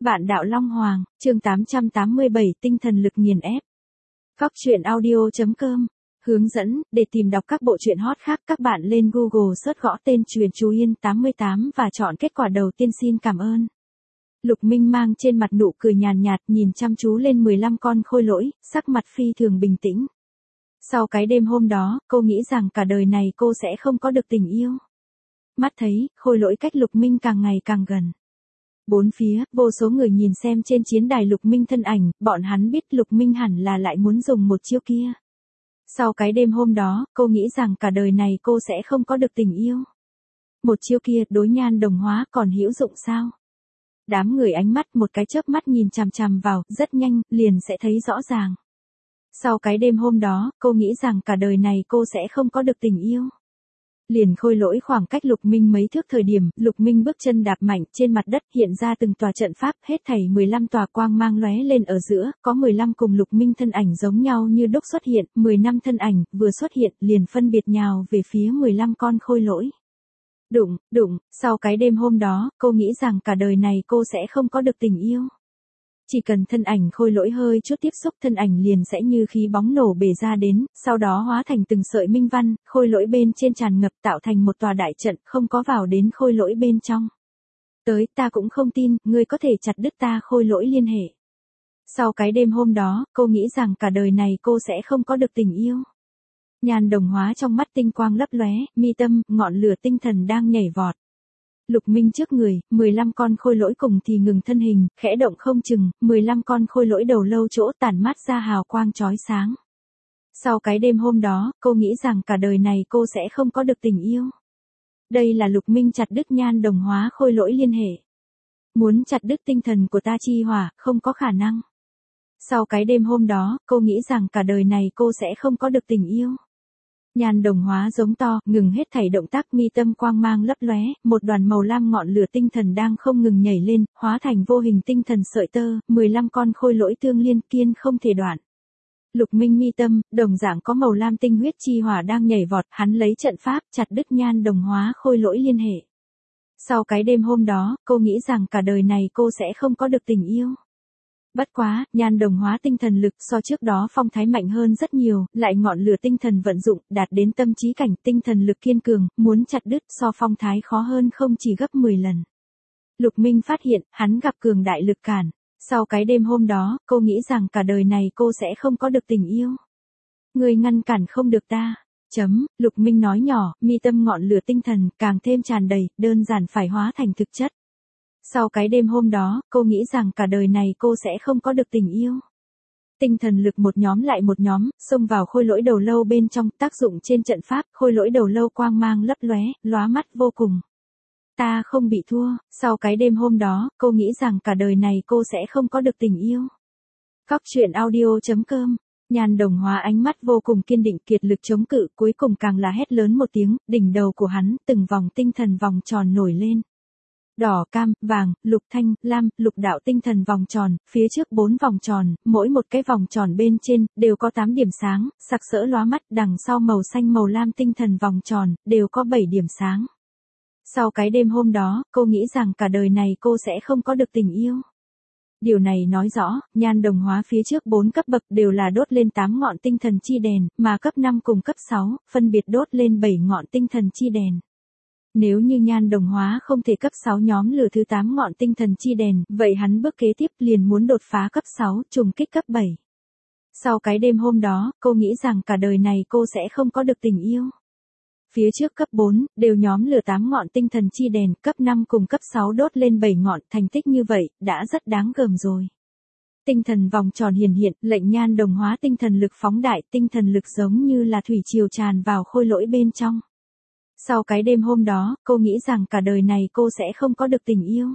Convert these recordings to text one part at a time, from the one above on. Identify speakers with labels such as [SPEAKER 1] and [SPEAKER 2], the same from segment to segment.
[SPEAKER 1] Vạn đạo Long Hoàng, chương 887 tinh thần lực nghiền ép. Góc truyện audio.com. Hướng dẫn, để tìm đọc các bộ truyện hot khác các bạn lên Google search gõ tên Truyện Chú Yên 88 và chọn kết quả đầu tiên xin cảm ơn. Lục Minh mang trên mặt nụ cười nhàn nhạt nhìn chăm chú lên 15 con khôi lỗi, sắc mặt phi thường bình tĩnh. Sau cái đêm hôm đó, cô nghĩ rằng cả đời này cô sẽ không có được tình yêu. Mắt thấy, khôi lỗi cách Lục Minh càng ngày càng gần. Bốn phía, vô số người nhìn xem trên chiến đài Lục Minh thân ảnh, bọn hắn biết Lục Minh hẳn là lại muốn dùng một chiêu kia. Sau cái đêm hôm đó, cô nghĩ rằng cả đời này cô sẽ không có được tình yêu. Một chiêu kia đối Nhan Đồng Hóa còn hữu dụng sao? Đám người ánh mắt một cái chớp mắt nhìn chằm chằm vào, rất nhanh, liền sẽ thấy rõ ràng. Sau cái đêm hôm đó, cô nghĩ rằng cả đời này cô sẽ không có được tình yêu. Liền khôi lỗi khoảng cách Lục Minh mấy thước thời điểm, Lục Minh bước chân đạp mạnh trên mặt đất hiện ra từng tòa trận pháp, hết thảy 15 tòa quang mang lóe lên ở giữa, có 15 cùng Lục Minh thân ảnh giống nhau như đúc xuất hiện, 15 thân ảnh vừa xuất hiện liền phân biệt nhào về phía 15 con khôi lỗi. Đụng, sau cái đêm hôm đó, cô nghĩ rằng cả đời này cô sẽ không có được tình yêu. Chỉ cần thân ảnh khôi lỗi hơi chút tiếp xúc thân ảnh liền sẽ như khí bóng nổ bể ra đến, sau đó hóa thành từng sợi minh văn, khôi lỗi bên trên tràn ngập tạo thành một tòa đại trận không có vào đến khôi lỗi bên trong. Tới, ta cũng không tin, ngươi có thể chặt đứt ta khôi lỗi liên hệ. Sau cái đêm hôm đó, cô nghĩ rằng cả đời này cô sẽ không có được tình yêu. Nhan Đồng Hóa trong mắt tinh quang lấp lóe, mi tâm, ngọn lửa tinh thần đang nhảy vọt. Lục Minh trước người, 15 con khôi lỗi cùng thì ngừng thân hình, khẽ động không chừng, 15 con khôi lỗi đầu lâu chỗ tản mát ra hào quang chói sáng. Sau cái đêm hôm đó, cô nghĩ rằng cả đời này cô sẽ không có được tình yêu. Đây là Lục Minh chặt đứt Nhan Đồng Hóa khôi lỗi liên hệ. Muốn chặt đứt tinh thần của ta chi hỏa, không có khả năng. Sau cái đêm hôm đó, cô nghĩ rằng cả đời này cô sẽ không có được tình yêu. Nhan Đồng Hóa giống to, ngừng hết thảy động tác mi tâm quang mang lấp lóe, một đoàn màu lam ngọn lửa tinh thần đang không ngừng nhảy lên, hóa thành vô hình tinh thần sợi tơ, 15 con khôi lỗi tương liên kiên không thể đoạn. Lục Minh mi tâm, đồng dạng có màu lam tinh huyết chi hỏa đang nhảy vọt, hắn lấy trận pháp chặt đứt Nhan Đồng Hóa khôi lỗi liên hệ. Sau cái đêm hôm đó, cô nghĩ rằng cả đời này cô sẽ không có được tình yêu. Bất quá, Nhan Đồng Hóa tinh thần lực so trước đó phong thái mạnh hơn rất nhiều, lại ngọn lửa tinh thần vận dụng, đạt đến tâm trí cảnh tinh thần lực kiên cường, muốn chặt đứt so phong thái khó hơn không chỉ gấp 10 lần. Lục Minh phát hiện, hắn gặp cường đại lực cản. Sau cái đêm hôm đó, cô nghĩ rằng cả đời này cô sẽ không có được tình yêu. Người ngăn cản không được ta. Lục Minh nói nhỏ, mi tâm ngọn lửa tinh thần càng thêm tràn đầy, đơn giản phải hóa thành thực chất. Sau cái đêm hôm đó, cô nghĩ rằng cả đời này cô sẽ không có được tình yêu. Tinh thần lực một nhóm lại một nhóm, xông vào khôi lỗi đầu lâu bên trong, tác dụng trên trận pháp, khôi lỗi đầu lâu quang mang lấp lóe, lóa mắt vô cùng. Ta không bị thua, sau cái đêm hôm đó, cô nghĩ rằng cả đời này cô sẽ không có được tình yêu. Góc truyện audio.com. Nhan Đồng Hóa ánh mắt vô cùng kiên định kiệt lực chống cự, cuối cùng càng là hét lớn một tiếng, đỉnh đầu của hắn, từng vòng tinh thần vòng tròn nổi lên. Đỏ, cam, vàng, lục thanh, lam, lục đạo tinh thần vòng tròn, phía trước 4 vòng tròn, mỗi một cái vòng tròn bên trên, đều có 8 điểm sáng, sặc sỡ lóa mắt, đằng sau màu xanh màu lam tinh thần vòng tròn, đều có 7 điểm sáng. Sau cái đêm hôm đó, cô nghĩ rằng cả đời này cô sẽ không có được tình yêu. Điều này nói rõ, Nhan Đồng Hóa phía trước 4 cấp bậc đều là đốt lên 8 ngọn tinh thần chi đèn, mà cấp 5 cùng cấp 6, phân biệt đốt lên 7 ngọn tinh thần chi đèn. Nếu như Nhan Đồng Hóa không thể cấp 6 nhóm lửa thứ 8 ngọn tinh thần chi đèn, vậy hắn bước kế tiếp liền muốn đột phá cấp 6, trùng kích cấp 7. Sau cái đêm hôm đó, cô nghĩ rằng cả đời này cô sẽ không có được tình yêu. Phía trước cấp 4, đều nhóm lửa 8 ngọn tinh thần chi đèn, cấp 5 cùng cấp 6 đốt lên 7 ngọn, thành tích như vậy, đã rất đáng gờm rồi. Tinh thần vòng tròn hiển hiện, lệnh Nhan Đồng Hóa tinh thần lực phóng đại, tinh thần lực giống như là thủy triều tràn vào khôi lỗi bên trong. Sau cái đêm hôm đó, cô nghĩ rằng cả đời này cô sẽ không có được tình yêu.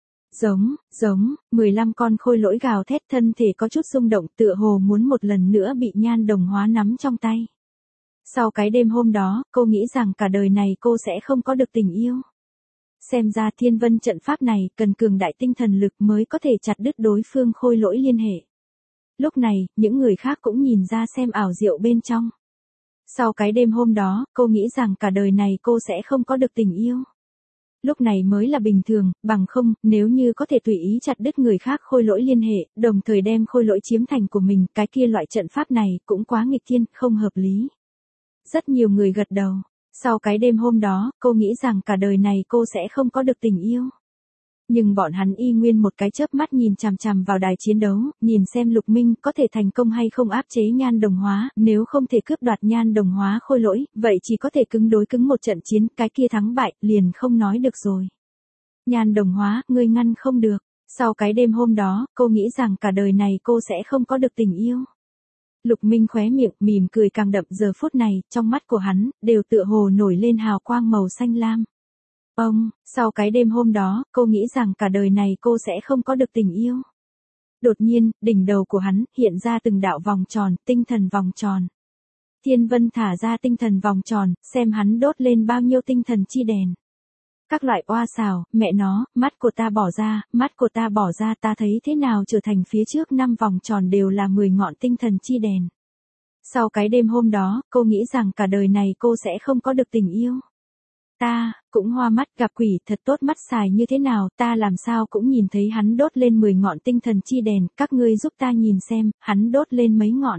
[SPEAKER 1] 15 con khôi lỗi gào thét thân thể có chút xung động tựa hồ muốn một lần nữa bị Nhan Đồng Hóa nắm trong tay. Sau cái đêm hôm đó, cô nghĩ rằng cả đời này cô sẽ không có được tình yêu. Xem ra thiên vân trận pháp này cần cường đại tinh thần lực mới có thể chặt đứt đối phương khôi lỗi liên hệ. Lúc này, những người khác cũng nhìn ra xem ảo diệu bên trong. Sau cái đêm hôm đó, cô nghĩ rằng cả đời này cô sẽ không có được tình yêu. Lúc này mới là bình thường, bằng không, nếu như có thể tùy ý chặt đứt người khác khôi lỗi liên hệ, đồng thời đem khôi lỗi chiếm thành của mình, cái kia loại trận pháp này cũng quá nghịch thiên, không hợp lý. Rất nhiều người gật đầu. Sau cái đêm hôm đó, cô nghĩ rằng cả đời này cô sẽ không có được tình yêu. Nhưng bọn hắn y nguyên một cái chớp mắt nhìn chằm chằm vào đài chiến đấu, nhìn xem Lục Minh có thể thành công hay không áp chế Nhan Đồng Hóa, nếu không thể cướp đoạt Nhan Đồng Hóa khôi lỗi, vậy chỉ có thể cứng đối cứng một trận chiến, cái kia thắng bại, liền không nói được rồi. Nhan Đồng Hóa, ngươi ngăn không được. Sau cái đêm hôm đó, cô nghĩ rằng cả đời này cô sẽ không có được tình yêu. Lục Minh khóe miệng, mỉm cười càng đậm, giờ phút này, trong mắt của hắn, đều tựa hồ nổi lên hào quang màu xanh lam. Sau cái đêm hôm đó, cô nghĩ rằng cả đời này cô sẽ không có được tình yêu. Đột nhiên, đỉnh đầu của hắn, hiện ra từng đạo vòng tròn, tinh thần vòng tròn. Thiên Vân thả ra tinh thần vòng tròn, xem hắn đốt lên bao nhiêu tinh thần chi đèn. Các loại oa xào, mẹ nó, mắt của ta bỏ ra, ta thấy thế nào trở thành phía trước 5 vòng tròn đều là 10 ngọn tinh thần chi đèn. Sau cái đêm hôm đó, cô nghĩ rằng cả đời này cô sẽ không có được tình yêu. Ta, cũng hoa mắt, gặp quỷ, thật tốt mắt xài như thế nào, ta làm sao cũng nhìn thấy hắn đốt lên 10 ngọn tinh thần chi đèn, các ngươi giúp ta nhìn xem, hắn đốt lên mấy ngọn.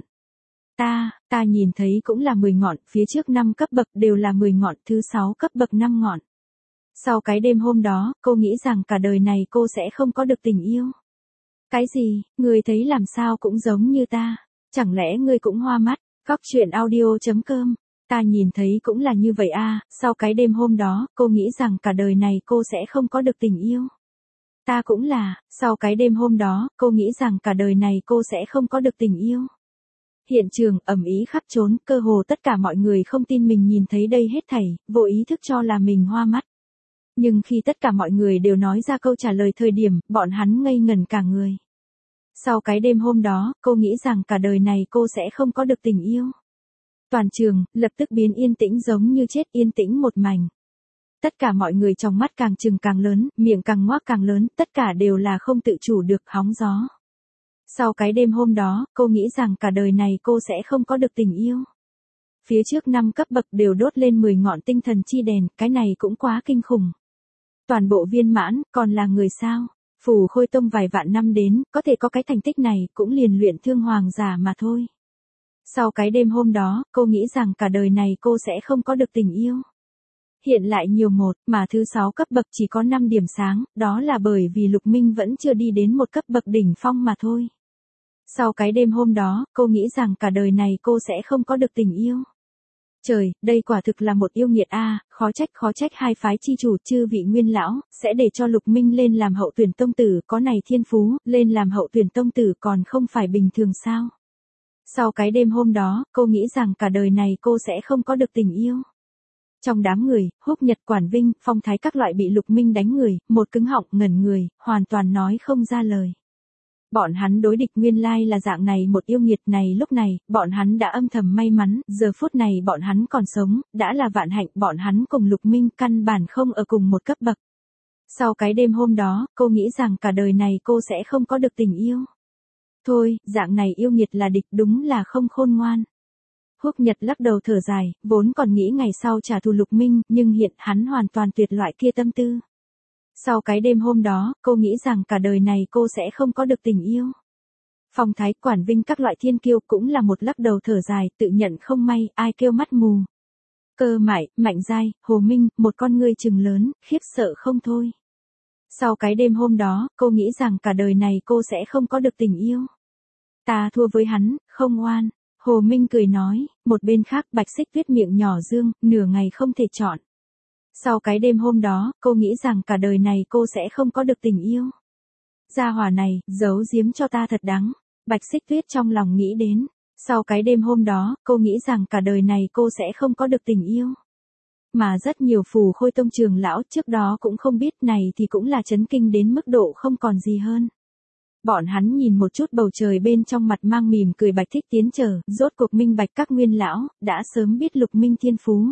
[SPEAKER 1] Ta nhìn thấy cũng là 10 ngọn, phía trước 5 cấp bậc đều là 10 ngọn, thứ 6 cấp bậc 5 ngọn. Sau cái đêm hôm đó, cô nghĩ rằng cả đời này cô sẽ không có được tình yêu. Cái gì, ngươi thấy làm sao cũng giống như ta, chẳng lẽ ngươi cũng hoa mắt, Cóc Truyện Audio.com. Ta nhìn thấy cũng là như vậy a. Sau cái đêm hôm đó, cô nghĩ rằng cả đời này cô sẽ không có được tình yêu. Ta cũng là, sau cái đêm hôm đó, cô nghĩ rằng cả đời này cô sẽ không có được tình yêu. Hiện trường, ầm ĩ khắp trốn, cơ hồ tất cả mọi người không tin mình nhìn thấy đây hết thảy, vô ý thức cho là mình hoa mắt. Nhưng khi tất cả mọi người đều nói ra câu trả lời thời điểm, bọn hắn ngây ngẩn cả người. Sau cái đêm hôm đó, cô nghĩ rằng cả đời này cô sẽ không có được tình yêu. Toàn trường, lập tức biến yên tĩnh giống như chết, yên tĩnh một mảnh. Tất cả mọi người trong mắt càng trừng càng lớn, miệng càng ngoác càng lớn, tất cả đều là không tự chủ được, hóng gió. Sau cái đêm hôm đó, cô nghĩ rằng cả đời này cô sẽ không có được tình yêu. Phía trước 5 cấp bậc đều đốt lên 10 ngọn tinh thần chi đèn, cái này cũng quá kinh khủng. Toàn bộ viên mãn, còn là người sao? Phù Khôi Tông vài vạn năm đến, có thể có cái thành tích này, cũng liền luyện thương hoàng giả mà thôi. Sau cái đêm hôm đó, cô nghĩ rằng cả đời này cô sẽ không có được tình yêu. Hiện lại nhiều một, mà thứ 6 cấp bậc chỉ có 5 điểm sáng, đó là bởi vì Lục Minh vẫn chưa đi đến một cấp bậc đỉnh phong mà thôi. Sau cái đêm hôm đó, cô nghĩ rằng cả đời này cô sẽ không có được tình yêu. Trời, đây quả thực là một yêu nghiệt a, khó trách hai phái chi chủ chư vị nguyên lão, sẽ để cho Lục Minh lên làm hậu tuyển tông tử, có này thiên phú, lên làm hậu tuyển tông tử còn không phải bình thường sao. Sau cái đêm hôm đó, cô nghĩ rằng cả đời này cô sẽ không có được tình yêu. Trong đám người, Húc Nhật, Quản Vinh, Phong Thái các loại bị Lục Minh đánh người, một cứng họng ngẩn người, hoàn toàn nói không ra lời. Bọn hắn đối địch nguyên lai là dạng này một yêu nghiệt này, lúc này, bọn hắn đã âm thầm may mắn, giờ phút này bọn hắn còn sống, đã là vạn hạnh, bọn hắn cùng Lục Minh căn bản không ở cùng một cấp bậc. Sau cái đêm hôm đó, cô nghĩ rằng cả đời này cô sẽ không có được tình yêu. Thôi, dạng này yêu nghiệt là địch, đúng là không khôn ngoan. Húc Nhật lắc đầu thở dài, vốn còn nghĩ ngày sau trả thù Lục Minh, nhưng hiện hắn hoàn toàn tuyệt loại kia tâm tư. Sau cái đêm hôm đó, cô nghĩ rằng cả đời này cô sẽ không có được tình yêu. Phong Thái, Quản Vinh các loại thiên kiêu cũng là một lắc đầu thở dài, tự nhận không may, ai kêu mắt mù. Cơ Mại, Mạnh Giai, Hồ Minh, một con ngươi trừng lớn, khiếp sợ không thôi. Sau cái đêm hôm đó, cô nghĩ rằng cả đời này cô sẽ không có được tình yêu. Ta thua với hắn, không oan. Hồ Minh cười nói, một bên khác Bạch Xích Tuyết miệng nhỏ dương, nửa ngày không thể chọn. Sau cái đêm hôm đó, cô nghĩ rằng cả đời này cô sẽ không có được tình yêu. Gia hỏa này, giấu giếm cho ta thật đắng. Bạch Xích Tuyết trong lòng nghĩ đến. Sau cái đêm hôm đó, cô nghĩ rằng cả đời này cô sẽ không có được tình yêu. Mà rất nhiều Phù Khôi Tông trường lão trước đó cũng không biết, này thì cũng là chấn kinh đến mức độ không còn gì hơn. Bọn hắn nhìn một chút bầu trời bên trong, mặt mang mỉm cười Bạch Thích Tiến chờ, rốt cuộc minh bạch các nguyên lão, đã sớm biết Lục Minh thiên phú.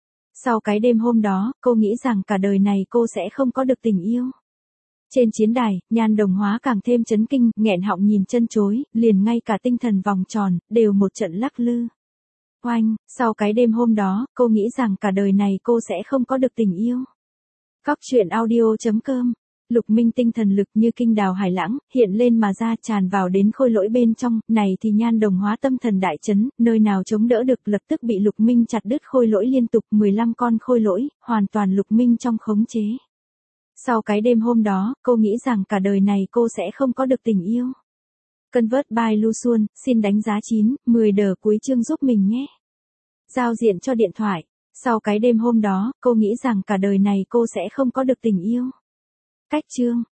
[SPEAKER 1] Sau cái đêm hôm đó, cô nghĩ rằng cả đời này cô sẽ không có được tình yêu. Trên chiến đài, Nhan Đồng Hóa càng thêm chấn kinh, nghẹn họng nhìn chân chối, liền ngay cả tinh thần vòng tròn, đều một trận lắc lư. Oanh, sau cái đêm hôm đó, cô nghĩ rằng cả đời này cô sẽ không có được tình yêu. Cóc truyện audio.com. Lục Minh tinh thần lực như kinh đào hải lãng, hiện lên mà ra tràn vào đến khôi lỗi bên trong, này thì Nhan Đồng hóa tâm thần đại chấn, nơi nào chống đỡ được lập tức bị Lục Minh chặt đứt khôi lỗi liên tục 15 con khôi lỗi, hoàn toàn Lục Minh trong khống chế. Sau cái đêm hôm đó, cô nghĩ rằng cả đời này cô sẽ không có được tình yêu. Convert by Lu Xuân, xin đánh giá 9, 10 đờ cuối chương giúp mình nhé. Giao diện cho điện thoại. Sau cái đêm hôm đó, cô nghĩ rằng cả đời này cô sẽ không có được tình yêu. Cách chương.